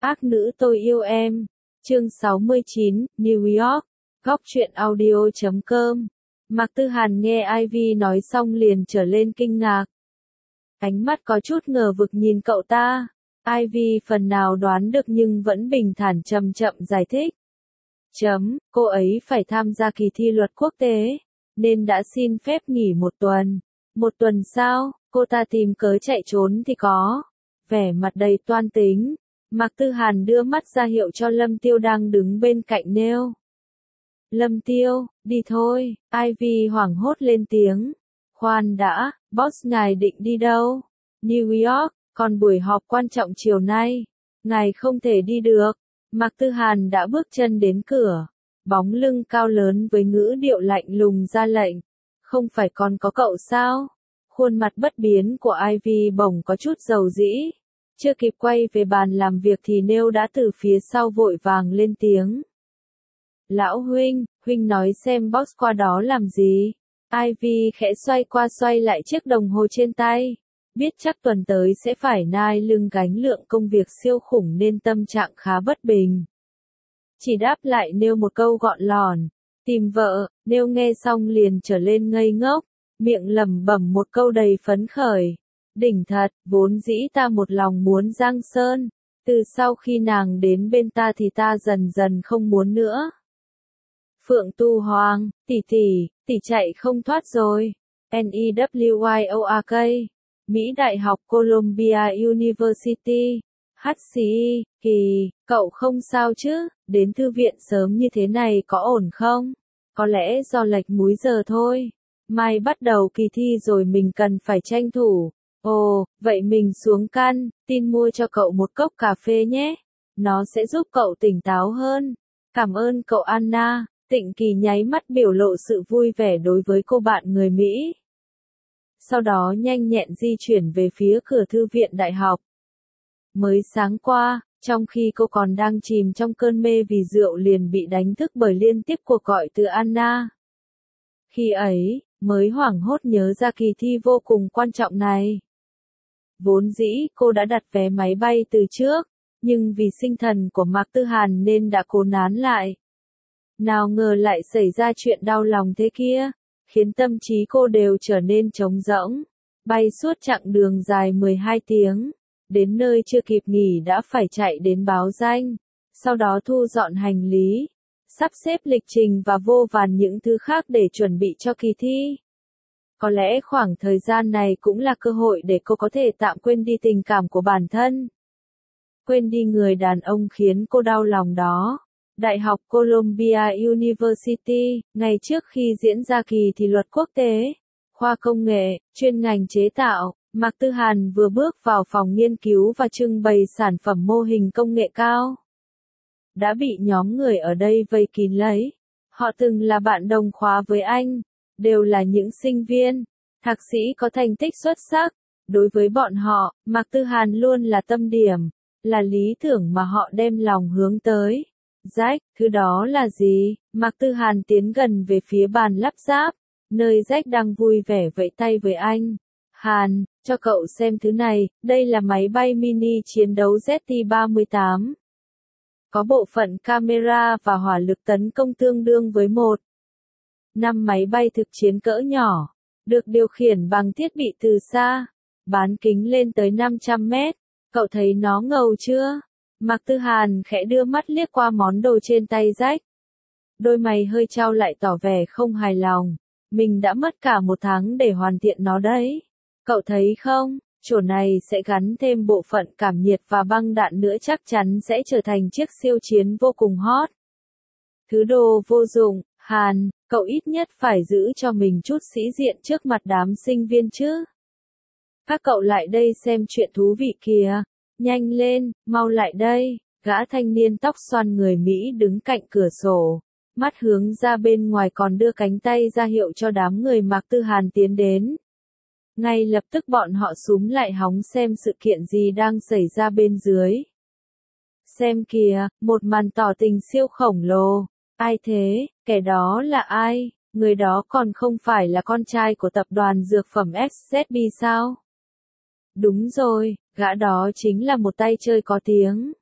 Ác nữ tôi yêu em. Chương 69, New York. Góc truyện audio.com. Mạc Tư Hàn nghe Ivy nói xong liền trở lên kinh ngạc. Ánh mắt có chút ngờ vực nhìn cậu ta. Ivy phần nào đoán được nhưng vẫn bình thản chậm chậm giải thích. Cô ấy phải tham gia kỳ thi luật quốc tế, nên đã xin phép nghỉ 1 tuần. 1 tuần sao? Cô ta tìm cớ chạy trốn thì có. Vẻ mặt đầy toan tính. Mạc Tư Hàn đưa mắt ra hiệu cho Lâm Tiêu đang đứng bên cạnh nêu. Lâm Tiêu, đi thôi. Ivy hoảng hốt lên tiếng. Khoan đã, boss ngài định đi đâu? New York, còn buổi họp quan trọng chiều nay. Ngài không thể đi được. Mạc Tư Hàn đã bước chân đến cửa. Bóng lưng cao lớn với ngữ điệu lạnh lùng ra lệnh. Không phải còn có cậu sao? Khuôn mặt bất biến của Ivy bỗng có chút dầu dĩ. Chưa kịp quay về bàn làm việc thì Nêu đã từ phía sau vội vàng lên tiếng. Lão huynh, huynh nói xem boss qua đó làm gì? Ivy khẽ xoay qua xoay lại chiếc đồng hồ trên tay. Biết chắc tuần tới sẽ phải nai lưng gánh lượng công việc siêu khủng nên tâm trạng khá bất bình. Chỉ đáp lại Nêu một câu gọn lòn. Tìm vợ. Nêu nghe xong liền trở lên ngây ngốc. Miệng lẩm bẩm một câu đầy phấn khởi. Đỉnh thật, vốn dĩ ta một lòng muốn giang sơn. Từ sau khi nàng đến bên ta thì ta dần dần không muốn nữa. Phượng Tu Hoàng, tỷ chạy không thoát rồi. NEWYORK. Mỹ Đại học Columbia University. HCE, cậu không sao chứ? Đến thư viện sớm như thế này có ổn không? Có lẽ do lệch múi giờ thôi. Mai bắt đầu kỳ thi rồi mình cần phải tranh thủ. Ồ, vậy mình xuống căn, tin mua cho cậu một cốc cà phê nhé. Nó sẽ giúp cậu tỉnh táo hơn. Cảm ơn cậu Anna. Tịnh Kỳ nháy mắt biểu lộ sự vui vẻ đối với cô bạn người Mỹ. Sau đó nhanh nhẹn di chuyển về phía cửa thư viện đại học. Mới sáng qua, trong khi cô còn đang chìm trong cơn mê vì rượu liền bị đánh thức bởi liên tiếp cuộc gọi từ Anna. Khi ấy, mới hoảng hốt nhớ ra kỳ thi vô cùng quan trọng này. Vốn dĩ cô đã đặt vé máy bay từ trước, nhưng vì sinh thần của Mạc Tư Hàn nên đã cố nán lại. Nào ngờ lại xảy ra chuyện đau lòng thế kia, khiến tâm trí cô đều trở nên trống rỗng. Bay suốt chặng đường dài 12 tiếng, đến nơi chưa kịp nghỉ đã phải chạy đến báo danh, sau đó thu dọn hành lý, sắp xếp lịch trình và vô vàn những thứ khác để chuẩn bị cho kỳ thi. Có lẽ khoảng thời gian này cũng là cơ hội để cô có thể tạm quên đi tình cảm của bản thân. Quên đi người đàn ông khiến cô đau lòng đó. Đại học Columbia University, ngày trước khi diễn ra kỳ thi luật quốc tế, khoa công nghệ, chuyên ngành chế tạo, Mạc Tư Hàn vừa bước vào phòng nghiên cứu và trưng bày sản phẩm mô hình công nghệ cao. Đã bị nhóm người ở đây vây kín lấy. Họ từng là bạn đồng khóa với anh, đều là những sinh viên, thạc sĩ có thành tích xuất sắc. Đối với bọn họ, Mạc Tư Hàn luôn là tâm điểm, là lý tưởng mà họ đem lòng hướng tới. Jack, thứ đó là gì? Mạc Tư Hàn tiến gần về phía bàn lắp ráp, nơi Jack đang vui vẻ vẫy tay với anh. Hàn, cho cậu xem thứ này, đây là máy bay mini chiến đấu ZT-38. Có bộ phận camera và hỏa lực tấn công tương đương với 1.5 máy bay thực chiến cỡ nhỏ, được điều khiển bằng thiết bị từ xa, bán kính lên tới 500 mét. Cậu thấy nó ngầu chưa? Mạc Tư Hàn khẽ đưa mắt liếc qua món đồ trên tay Jack. Đôi mày hơi chau lại tỏ vẻ không hài lòng. Mình đã mất cả 1 tháng để hoàn thiện nó đấy. Cậu thấy không, chỗ này sẽ gắn thêm bộ phận cảm nhiệt và băng đạn nữa, chắc chắn sẽ trở thành chiếc siêu chiến vô cùng hot. Thứ đồ vô dụng, Hàn, cậu ít nhất phải giữ cho mình chút sĩ diện trước mặt đám sinh viên chứ. Các cậu lại đây xem chuyện thú vị kìa. Nhanh lên, mau lại đây. Gã thanh niên tóc xoăn người Mỹ đứng cạnh cửa sổ, mắt hướng ra bên ngoài còn đưa cánh tay ra hiệu cho đám người Mạc Tư Hàn tiến đến. Ngay lập tức bọn họ xúm lại hóng xem sự kiện gì đang xảy ra bên dưới. Xem kìa, một màn tỏ tình siêu khổng lồ. Ai thế, kẻ đó là ai? Người đó còn không phải là con trai của tập đoàn dược phẩm SZB sao? Đúng rồi, gã đó chính là một tay chơi có tiếng.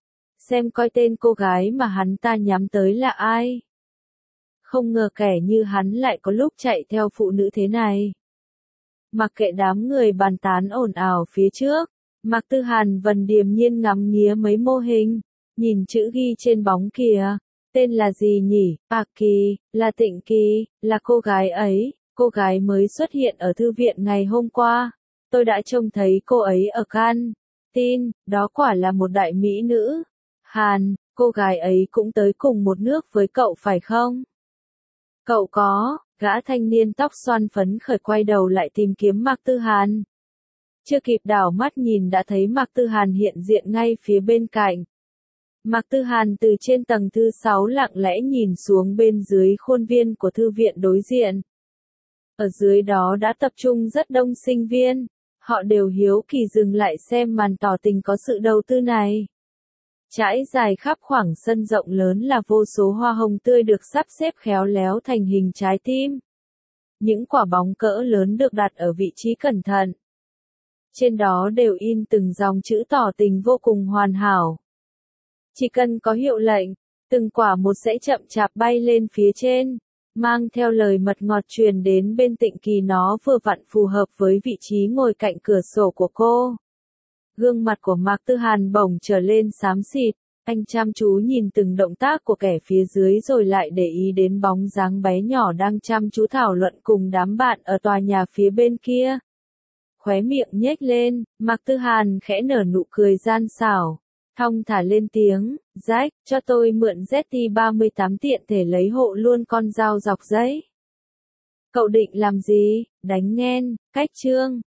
xem coi tên cô gái mà hắn ta nhắm tới là ai. Không ngờ kẻ như hắn lại có lúc chạy theo phụ nữ thế này. Mặc kệ đám người bàn tán ồn ào phía trước, Mạc Tư Hàn vẫn điềm nhiên ngắm nghía mấy mô hình, nhìn chữ ghi trên bóng kìa, tên là gì nhỉ? Kỳ, là Tịnh Kỳ, là cô gái ấy, cô gái mới xuất hiện ở thư viện ngày hôm qua. Tôi đã trông thấy cô ấy ở Tin, đó quả là một đại mỹ nữ. Hàn, cô gái ấy cũng tới cùng một nước với cậu phải không? Cậu có, gã thanh niên tóc xoăn phấn khởi quay đầu lại tìm kiếm Mạc Tư Hàn. Chưa kịp đảo mắt nhìn đã thấy Mạc Tư Hàn hiện diện ngay phía bên cạnh. Mạc Tư Hàn từ trên tầng thứ 6 lặng lẽ nhìn xuống bên dưới khuôn viên của thư viện đối diện. Ở dưới đó đã tập trung rất đông sinh viên, họ đều hiếu kỳ dừng lại xem màn tỏ tình có sự đầu tư này. Trải dài khắp khoảng sân rộng lớn là vô số hoa hồng tươi được sắp xếp khéo léo thành hình trái tim. Những quả bóng cỡ lớn được đặt ở vị trí cẩn thận. Trên đó đều in từng dòng chữ tỏ tình vô cùng hoàn hảo. Chỉ cần có hiệu lệnh, từng quả một sẽ chậm chạp bay lên phía trên, mang theo lời mật ngọt truyền đến bên Tịnh Kỳ, nó vừa vặn phù hợp với vị trí ngồi cạnh cửa sổ của cô. Gương mặt của Mạc Tư Hàn bỗng trở lên xám xịt, anh chăm chú nhìn từng động tác của kẻ phía dưới rồi lại để ý đến bóng dáng bé nhỏ đang chăm chú thảo luận cùng đám bạn ở tòa nhà phía bên kia. Khóe miệng nhếch lên, Mạc Tư Hàn khẽ nở nụ cười gian xảo, thong thả lên tiếng, Jack, cho tôi mượn ZT-38 tiện thể lấy hộ luôn con dao dọc giấy. Cậu định làm gì? Đánh ghen, cách chương.